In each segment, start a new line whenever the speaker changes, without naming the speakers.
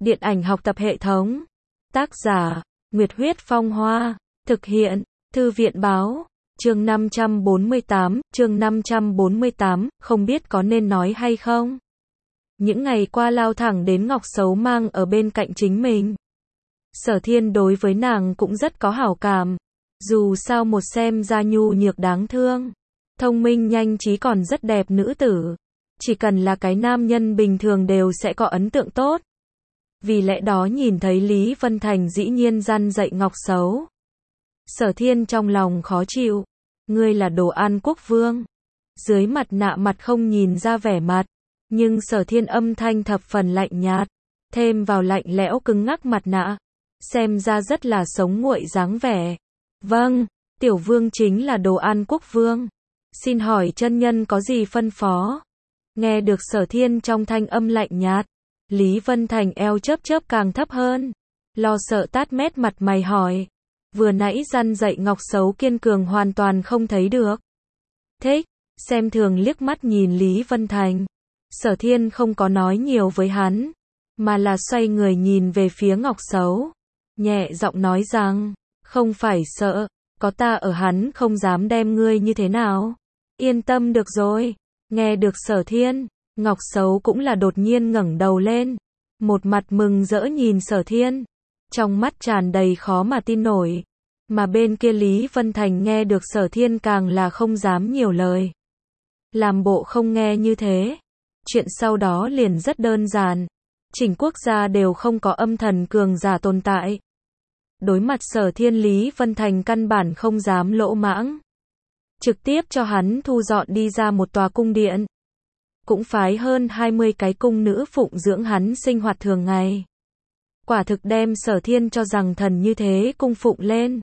Điện ảnh học tập hệ thống. Tác giả, Nguyệt Huyết Phong Hoa. Thực hiện, Thư viện Báo. Chương 548, không biết có nên nói hay không. Những ngày qua lao thẳng đến Ngọc Sấu mang ở bên cạnh chính mình. Sở Thiên đối với nàng cũng rất có hảo cảm. Dù sao một xem ra nhu nhược đáng thương, thông minh nhanh trí còn rất đẹp nữ tử. Chỉ cần là cái nam nhân bình thường đều sẽ có ấn tượng tốt. Vì lẽ đó nhìn thấy Lý Vân Thành dĩ nhiên răn dạy Ngọc Sấu. Sở Thiên trong lòng khó chịu. Ngươi là đồ An Quốc Vương. Dưới mặt nạ mặt không nhìn ra vẻ mặt. Nhưng Sở Thiên âm thanh thập phần lạnh nhạt. Thêm vào lạnh lẽo cứng ngắc mặt nạ. Xem ra rất là sống nguội dáng vẻ. Vâng, tiểu vương chính là đồ An Quốc Vương. Xin hỏi chân nhân có gì phân phó? Nghe được Sở Thiên trong thanh âm lạnh nhạt. Lý Vân Thành eo chớp chớp càng thấp hơn. Lo sợ tát mét mặt mày hỏi. Vừa nãy răn dạy Ngọc Sấu kiên cường hoàn toàn không thấy được. Thích, xem thường liếc mắt nhìn Lý Vân Thành. Sở Thiên không có nói nhiều với hắn, mà là xoay người nhìn về phía Ngọc Sấu. Nhẹ giọng nói rằng, không phải sợ, có ta ở hắn không dám đem ngươi như thế nào. Yên tâm được rồi. Nghe được Sở Thiên, Ngọc Sấu cũng là đột nhiên ngẩng đầu lên. Một mặt mừng rỡ nhìn Sở Thiên. Trong mắt tràn đầy khó mà tin nổi. Mà bên kia Lý Vân Thành nghe được Sở Thiên càng là không dám nhiều lời. Làm bộ không nghe như thế. Chuyện sau đó liền rất đơn giản. Chỉnh quốc gia đều không có âm thần cường giả tồn tại. Đối mặt Sở Thiên, Lý Vân Thành căn bản không dám lỗ mãng. Trực tiếp cho hắn thu dọn đi ra một tòa cung điện. Cũng phái hơn 20 cái cung nữ phụng dưỡng hắn sinh hoạt thường ngày. Quả thực đem Sở Thiên cho rằng thần như thế cung phụng lên.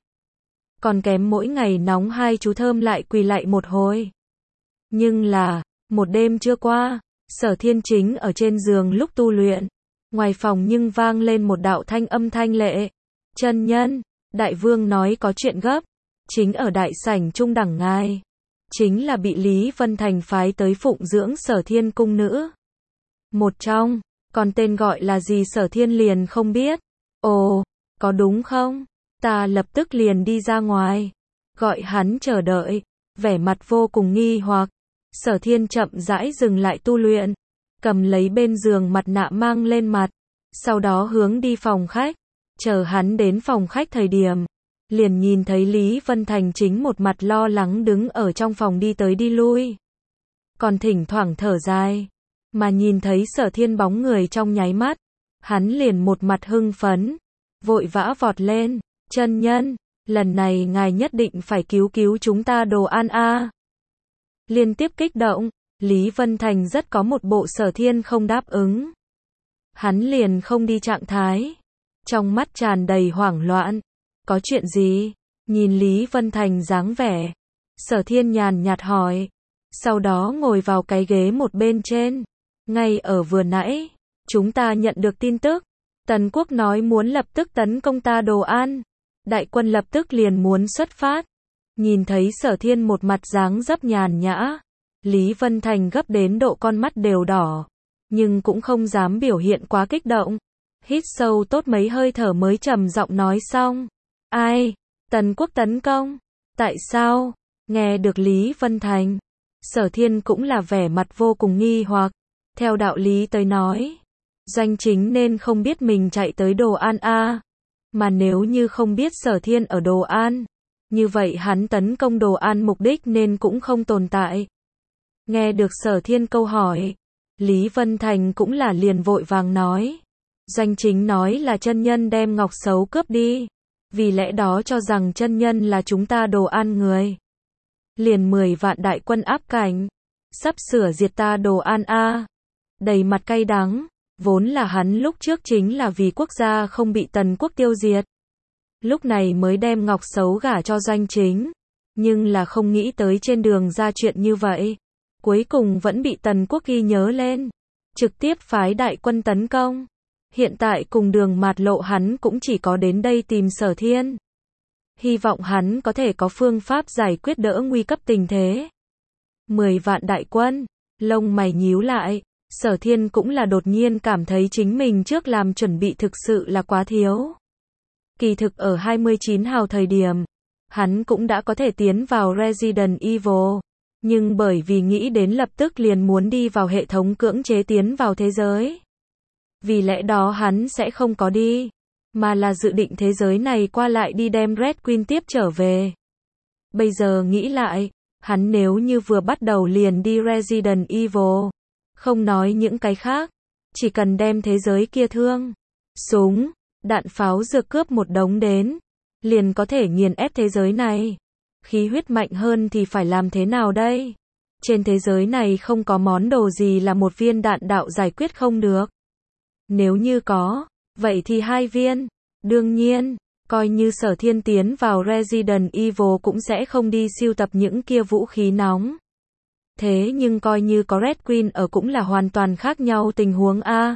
Còn kém mỗi ngày nóng hai chú thơm lại quỳ lạy một hồi. Nhưng là, một đêm chưa qua, Sở Thiên chính ở trên giường lúc tu luyện. Ngoài phòng nhưng vang lên một đạo thanh âm thanh lệ. Chân nhân, đại vương nói có chuyện gấp. Chính ở đại sảnh trung đẳng ngài. Chính là bị Lý Vân Thành phái tới phụng dưỡng Sở Thiên cung nữ. Một trong, còn tên gọi là gì Sở Thiên liền không biết. Ồ, có đúng không? Ta lập tức liền đi ra ngoài. Gọi hắn chờ đợi. Vẻ mặt vô cùng nghi hoặc. Sở Thiên chậm rãi dừng lại tu luyện. Cầm lấy bên giường mặt nạ mang lên mặt. Sau đó hướng đi phòng khách. Chờ hắn đến phòng khách thời điểm. Liền nhìn thấy Lý Vân Thành chính một mặt lo lắng đứng ở trong phòng đi tới đi lui. Còn thỉnh thoảng thở dài. Mà nhìn thấy Sở Thiên bóng người trong nháy mắt. Hắn liền một mặt hưng phấn. Vội vã vọt lên. Chân nhân, lần này ngài nhất định phải cứu chúng ta đồ An a. Liên tiếp kích động, Lý Vân Thành rất có một bộ Sở Thiên không đáp ứng. Hắn liền không đi trạng thái. Trong mắt tràn đầy hoảng loạn. Có chuyện gì? Nhìn Lý Vân Thành dáng vẻ. Sở Thiên nhàn nhạt hỏi. Sau đó ngồi vào cái ghế một bên trên. Ngay ở vừa nãy, chúng ta nhận được tin tức. Tần quốc nói muốn lập tức tấn công ta đồ An. Đại quân lập tức liền muốn xuất phát. Nhìn thấy Sở Thiên một mặt dáng dấp nhàn nhã. Lý Vân Thành gấp đến độ con mắt đều đỏ. Nhưng cũng không dám biểu hiện quá kích động. Hít sâu tốt mấy hơi thở mới trầm giọng nói xong. Ai? Tần quốc tấn công? Tại sao? Nghe được Lý Vân Thành. Sở Thiên cũng là vẻ mặt vô cùng nghi hoặc. Theo đạo lý tới nói. Doanh chính nên không biết mình chạy tới đồ An a. Mà nếu như không biết Sở Thiên ở đồ An. Như vậy hắn tấn công đồ An mục đích nên cũng không tồn tại. Nghe được Sở Thiên câu hỏi. Lý Vân Thành cũng là liền vội vàng nói. Doanh chính nói là chân nhân đem Ngọc Sấu cướp đi. Vì lẽ đó cho rằng chân nhân là chúng ta đồ An người. Liền 10 vạn đại quân áp cảnh. Sắp sửa diệt ta đồ An a. Đầy mặt cay đắng. Vốn là hắn lúc trước chính là vì quốc gia không bị Tần quốc tiêu diệt. Lúc này mới đem Ngọc Sấu gả cho Doanh chính. Nhưng là không nghĩ tới trên đường ra chuyện như vậy. Cuối cùng vẫn bị Tần quốc ghi nhớ lên. Trực tiếp phái đại quân tấn công. Hiện tại cùng đường mạt lộ hắn cũng chỉ có đến đây tìm Sở Thiên. Hy vọng hắn có thể có phương pháp giải quyết đỡ nguy cấp tình thế. 10 vạn đại quân. Lông mày nhíu lại. Sở Thiên cũng là đột nhiên cảm thấy chính mình trước làm chuẩn bị thực sự là quá thiếu. Kỳ thực ở 29 hào thời điểm, hắn cũng đã có thể tiến vào Resident Evil, nhưng bởi vì nghĩ đến lập tức liền muốn đi vào hệ thống cưỡng chế tiến vào thế giới. Vì lẽ đó hắn sẽ không có đi, mà là dự định thế giới này qua lại đi đem Red Queen tiếp trở về. Bây giờ nghĩ lại, hắn nếu như vừa bắt đầu liền đi Resident Evil, không nói những cái khác, chỉ cần đem thế giới kia thương, súng, đạn pháo dược cướp một đống đến, liền có thể nghiền ép thế giới này. Khí huyết mạnh hơn thì phải làm thế nào đây? Trên thế giới này không có món đồ gì là một viên đạn đạo giải quyết không được. Nếu như có, vậy thì 2 viên. Đương nhiên, coi như Sở Thiên tiến vào Resident Evil cũng sẽ không đi sưu tập những kia vũ khí nóng. Thế nhưng coi như có Red Queen ở cũng là hoàn toàn khác nhau tình huống a.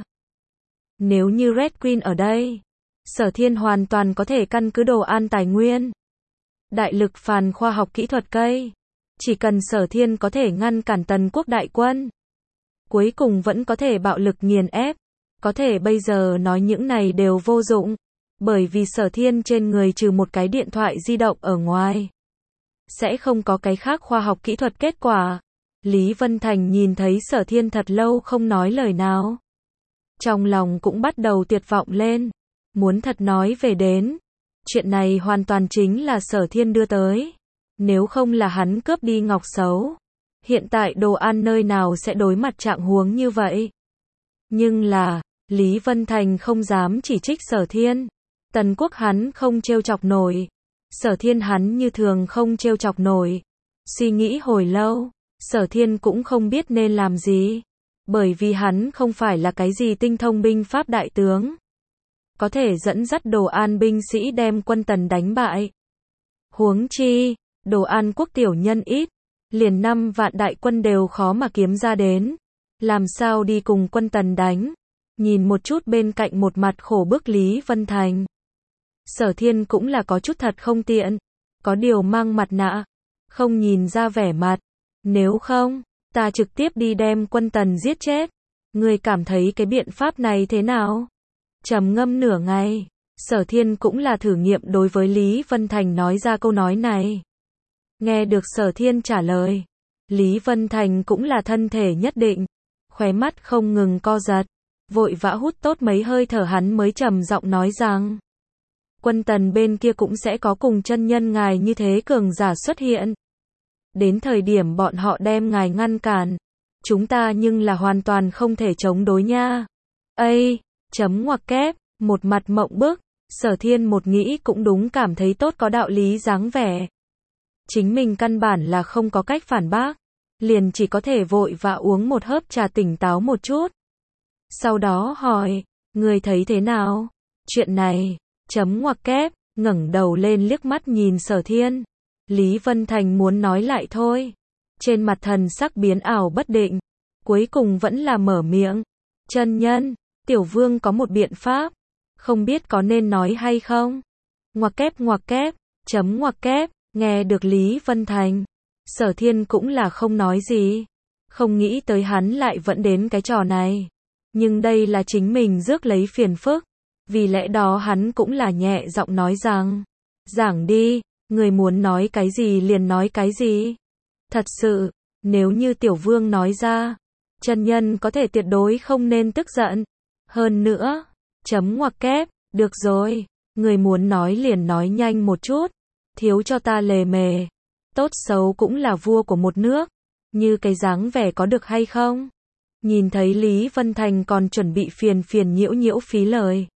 Nếu như Red Queen ở đây, Sở Thiên hoàn toàn có thể căn cứ đồ ăn tài nguyên, đại lực phàn khoa học kỹ thuật cây. Chỉ cần Sở Thiên có thể ngăn cản Tần quốc đại quân, cuối cùng vẫn có thể bạo lực nghiền ép. Có thể bây giờ nói những này đều vô dụng, bởi vì Sở Thiên trên người trừ một cái điện thoại di động ở ngoài, sẽ không có cái khác khoa học kỹ thuật kết quả. Lý Vân Thành nhìn thấy Sở Thiên thật lâu không nói lời nào, trong lòng cũng bắt đầu tuyệt vọng lên. Muốn thật nói về đến, chuyện này hoàn toàn chính là Sở Thiên đưa tới. Nếu không là hắn cướp đi ngọc sấu, hiện tại đồ ăn nơi nào sẽ đối mặt trạng huống như vậy. Nhưng là, Lý Vân Thành không dám chỉ trích Sở Thiên. Tần quốc hắn không trêu chọc nổi, Sở Thiên hắn như thường không trêu chọc nổi. Suy nghĩ hồi lâu, Sở Thiên cũng không biết nên làm gì, bởi vì hắn không phải là cái gì tinh thông binh pháp đại tướng, có thể dẫn dắt đồ an binh sĩ đem quân Tần đánh bại. Huống chi, đồ an quốc tiểu nhân ít, liền 5 vạn đại quân đều khó mà kiếm ra đến, làm sao đi cùng quân Tần đánh. Nhìn một chút bên cạnh một mặt khổ bức Lý Vân Thành, Sở Thiên cũng là có chút thật không tiện, có điều mang mặt nạ, không nhìn ra vẻ mặt. Nếu không, ta trực tiếp đi đem quân Tần giết chết. Ngươi cảm thấy cái biện pháp này thế nào? Trầm ngâm nửa ngày, Sở Thiên cũng là thử nghiệm đối với Lý Vân Thành nói ra câu nói này. Nghe được Sở Thiên trả lời, Lý Vân Thành cũng là thân thể nhất định, khóe mắt không ngừng co giật, vội vã hút tốt mấy hơi thở hắn mới trầm giọng nói rằng, quân Tần bên kia cũng sẽ có cùng chân nhân ngài như thế cường giả xuất hiện. Đến thời điểm bọn họ đem ngài ngăn cản, chúng ta nhưng là hoàn toàn không thể chống đối nha. Ây, chấm ngoặc kép, một mặt mộng bức, Sở Thiên một nghĩ cũng đúng, cảm thấy tốt có đạo lý dáng vẻ. Chính mình căn bản là không có cách phản bác, liền chỉ có thể vội vã uống một hớp trà tỉnh táo một chút. Sau đó hỏi, người thấy thế nào? Chuyện này, chấm ngoặc kép, ngẩng đầu lên liếc mắt nhìn Sở Thiên. Lý Vân Thành muốn nói lại thôi, trên mặt thần sắc biến ảo bất định, cuối cùng vẫn là mở miệng. Chân nhân, tiểu vương có một biện pháp, không biết có nên nói hay không? Ngoặc kép, chấm ngoặc kép, nghe được Lý Vân Thành, Sở Thiên cũng là không nói gì, không nghĩ tới hắn lại vẫn đến cái trò này. Nhưng đây là chính mình rước lấy phiền phức, vì lẽ đó hắn cũng là nhẹ giọng nói rằng, giảng đi, người muốn nói cái gì liền nói cái gì. Thật sự, nếu như tiểu vương nói ra, chân nhân có thể tuyệt đối không nên tức giận. Hơn nữa, chấm ngoặc kép, được rồi, người muốn nói liền nói nhanh một chút, thiếu cho ta lề mề. Tốt xấu cũng là vua của một nước, như cái dáng vẻ có được hay không? Nhìn thấy Lý Vân Thành còn chuẩn bị phiền nhiễu phí lời,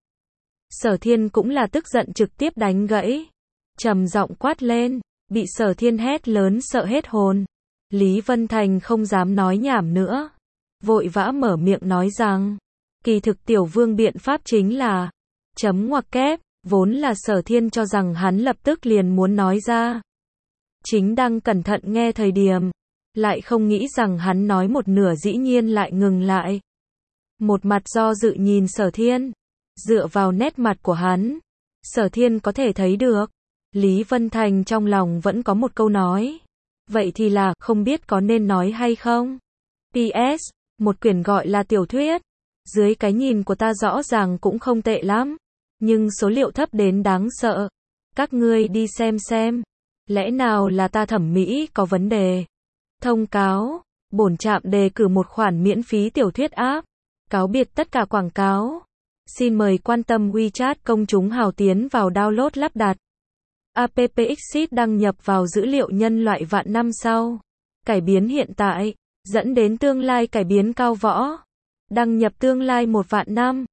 Sở Thiên cũng là tức giận trực tiếp đánh gãy, trầm giọng quát lên, bị Sở Thiên hét lớn sợ hết hồn. Lý Vân Thành không dám nói nhảm nữa, vội vã mở miệng nói rằng, kỳ thực tiểu vương biện pháp chính là, chấm ngoặc kép, vốn là Sở Thiên cho rằng hắn lập tức liền muốn nói ra. Chính đang cẩn thận nghe thời điểm, lại không nghĩ rằng hắn nói một nửa dĩ nhiên lại ngừng lại. Một mặt do dự nhìn Sở Thiên, dựa vào nét mặt của hắn, Sở Thiên có thể thấy được, Lý Vân Thành trong lòng vẫn có một câu nói. Vậy thì là, không biết có nên nói hay không? PS, Một quyển gọi là tiểu thuyết. Dưới cái nhìn của ta rõ ràng cũng không tệ lắm. Nhưng số liệu thấp đến đáng sợ. Các ngươi đi xem. Lẽ nào là ta thẩm mỹ có vấn đề? Thông cáo. Bổn trạm đề cử một khoản miễn phí tiểu thuyết app. Cáo biệt tất cả quảng cáo. Xin mời quan tâm WeChat công chúng hào tiến vào download lắp đặt. App Exit đăng nhập vào dữ liệu nhân loại vạn năm sau. Cải biến hiện tại, dẫn đến tương lai cải biến cao võ. Đăng nhập tương lai 1 vạn năm.